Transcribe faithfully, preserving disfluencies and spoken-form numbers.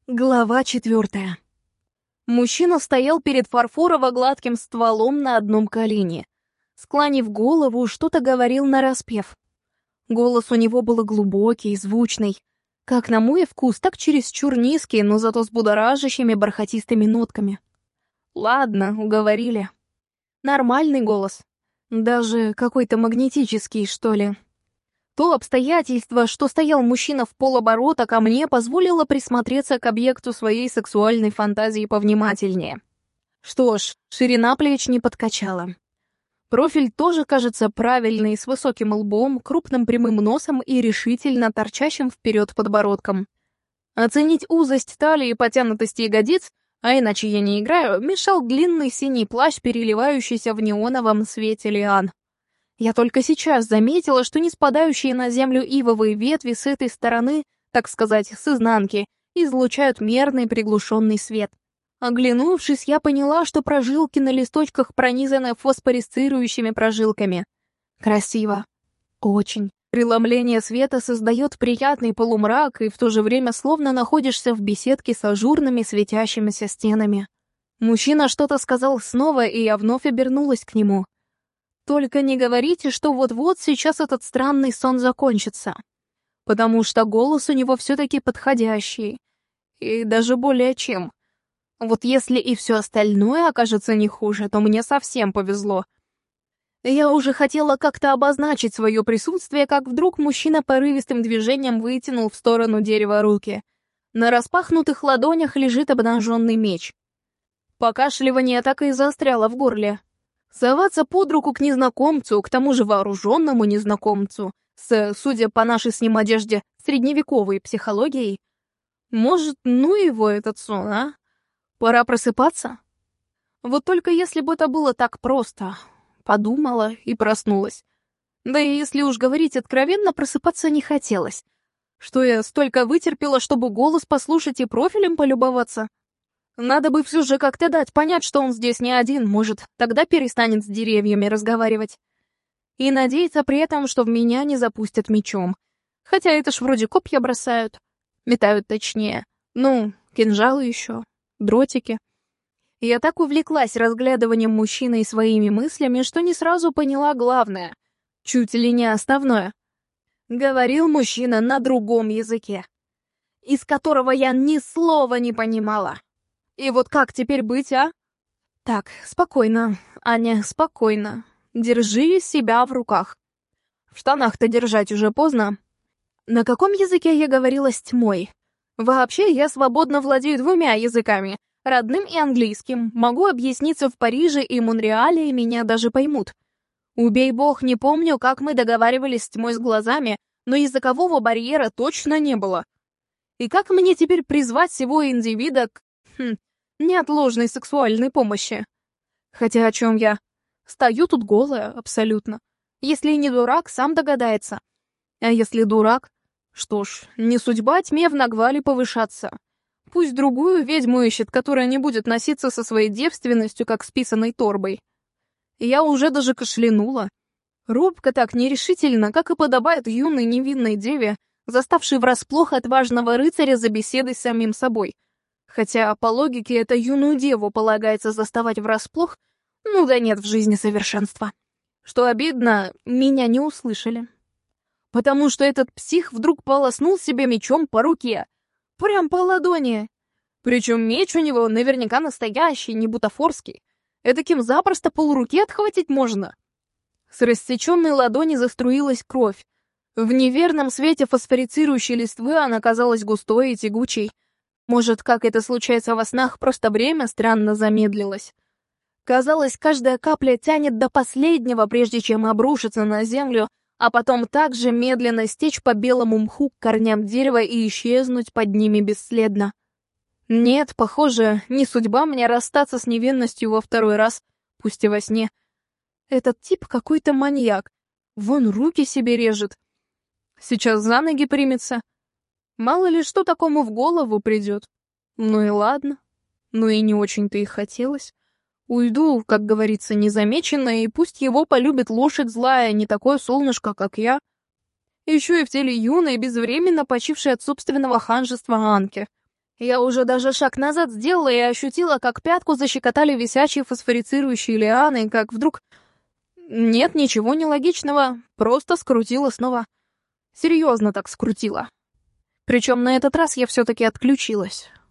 Глава четвертая. Мужчина стоял перед фарфорово-гладким стволом на одном колене. Склонив голову, что-то говорил нараспев. Голос у него был глубокий, звучный. Как на мой вкус, так чересчур низкий, но зато с будоражащими бархатистыми нотками. Ладно, уговорили. Нормальный голос. Даже какой-то магнетический, что ли. То обстоятельство, что стоял мужчина в полоборота ко мне, позволило присмотреться к объекту своей сексуальной фантазии повнимательнее. Что ж, ширина плеч не подкачала. Профиль тоже кажется правильный, с высоким лбом, крупным прямым носом и решительно торчащим вперед подбородком. Оценить узость талии и потянутость ягодиц, а иначе я не играю, мешал длинный синий плащ, переливающийся в неоновом свете лиан. Я только сейчас заметила, что не спадающие на землю ивовые ветви с этой стороны, так сказать, с изнанки, излучают мерный приглушенный свет. Оглянувшись, я поняла, что прожилки на листочках пронизаны фосфоресцирующими прожилками. Красиво. Очень. Преломление света создает приятный полумрак, и в то же время словно находишься в беседке с ажурными светящимися стенами. Мужчина что-то сказал снова, и я вновь обернулась к нему. Только не говорите, что вот-вот сейчас этот странный сон закончится. Потому что голос у него все-таки подходящий. И даже более чем. Вот если и все остальное окажется не хуже, то мне совсем повезло. Я уже хотела как-то обозначить свое присутствие, как вдруг мужчина порывистым движением вытянул в сторону дерева руки. На распахнутых ладонях лежит обнаженный меч. Покашливание так и застряло в горле. Соваться под руку к незнакомцу, к тому же вооруженному незнакомцу, с, судя по нашей с ним одежде, средневековой психологией. Может, ну его этот сон, а? Пора просыпаться? Вот только если бы это было так просто. Подумала и проснулась. Да и если уж говорить откровенно, просыпаться не хотелось. Что я столько вытерпела, чтобы голос послушать и профилем полюбоваться? Надо бы все же как-то дать понять, что он здесь не один, может, тогда перестанет с деревьями разговаривать. И надеяться при этом, что в меня не запустят мечом. Хотя это ж вроде копья бросают. Метают точнее. Ну, кинжалы еще, дротики. Я так увлеклась разглядыванием мужчины и своими мыслями, что не сразу поняла главное. Чуть ли не основное. Говорил мужчина на другом языке, из которого я ни слова не понимала. И вот как теперь быть, а? Так, спокойно, Аня, спокойно. Держи себя в руках. В штанах-то держать уже поздно. На каком языке я говорила с тьмой? Вообще, я свободно владею двумя языками, родным и английским. Могу объясниться в Париже и Монреале, и меня даже поймут. Убей бог, не помню, как мы договаривались с тьмой с глазами, но языкового барьера точно не было. И как мне теперь призвать сего индивида к... Хм, неотложной сексуальной помощи? Хотя о чем я? Стою тут голая, абсолютно. Если не дурак, сам догадается. А если дурак? Что ж, не судьба тьме в Нагвале повышаться. Пусть другую ведьму ищет, которая не будет носиться со своей девственностью, как с писаной торбой. Я уже даже кашлянула. Робко так, нерешительно, как и подобает юной невинной деве, заставшей врасплох отважного рыцаря за беседой с самим собой. Хотя, по логике, это юную деву полагается заставать врасплох, ну да нет в жизни совершенства. Что обидно, меня не услышали. Потому что этот псих вдруг полоснул себе мечом по руке. Прям по ладони. Причем меч у него наверняка настоящий, не бутафорский. Этаким запросто полруки отхватить можно. С рассеченной ладони заструилась кровь. В неверном свете фосфорицирующей листвы она казалась густой и тягучей. Может, как это случается во снах, просто время странно замедлилось. Казалось, каждая капля тянет до последнего, прежде чем обрушиться на землю, а потом также медленно стечь по белому мху к корням дерева и исчезнуть под ними бесследно. Нет, похоже, не судьба мне расстаться с невинностью во второй раз, пусть и во сне. Этот тип какой-то маньяк. Вон руки себе режет. Сейчас за ноги примется. Мало ли что такому в голову придет. Ну и ладно. Ну и не очень-то и хотелось. Уйду, как говорится, незамеченно, и пусть его полюбит лошадь злая, не такое солнышко, как я. Еще и в теле юной, безвременно почившей от собственного ханжества Анки. Я уже даже шаг назад сделала и ощутила, как пятку защекотали висячие фосфорицирующие лианы, как вдруг... Нет, ничего нелогичного, просто скрутила снова. Серьезно так скрутила. Причем на этот раз я все-таки отключилась.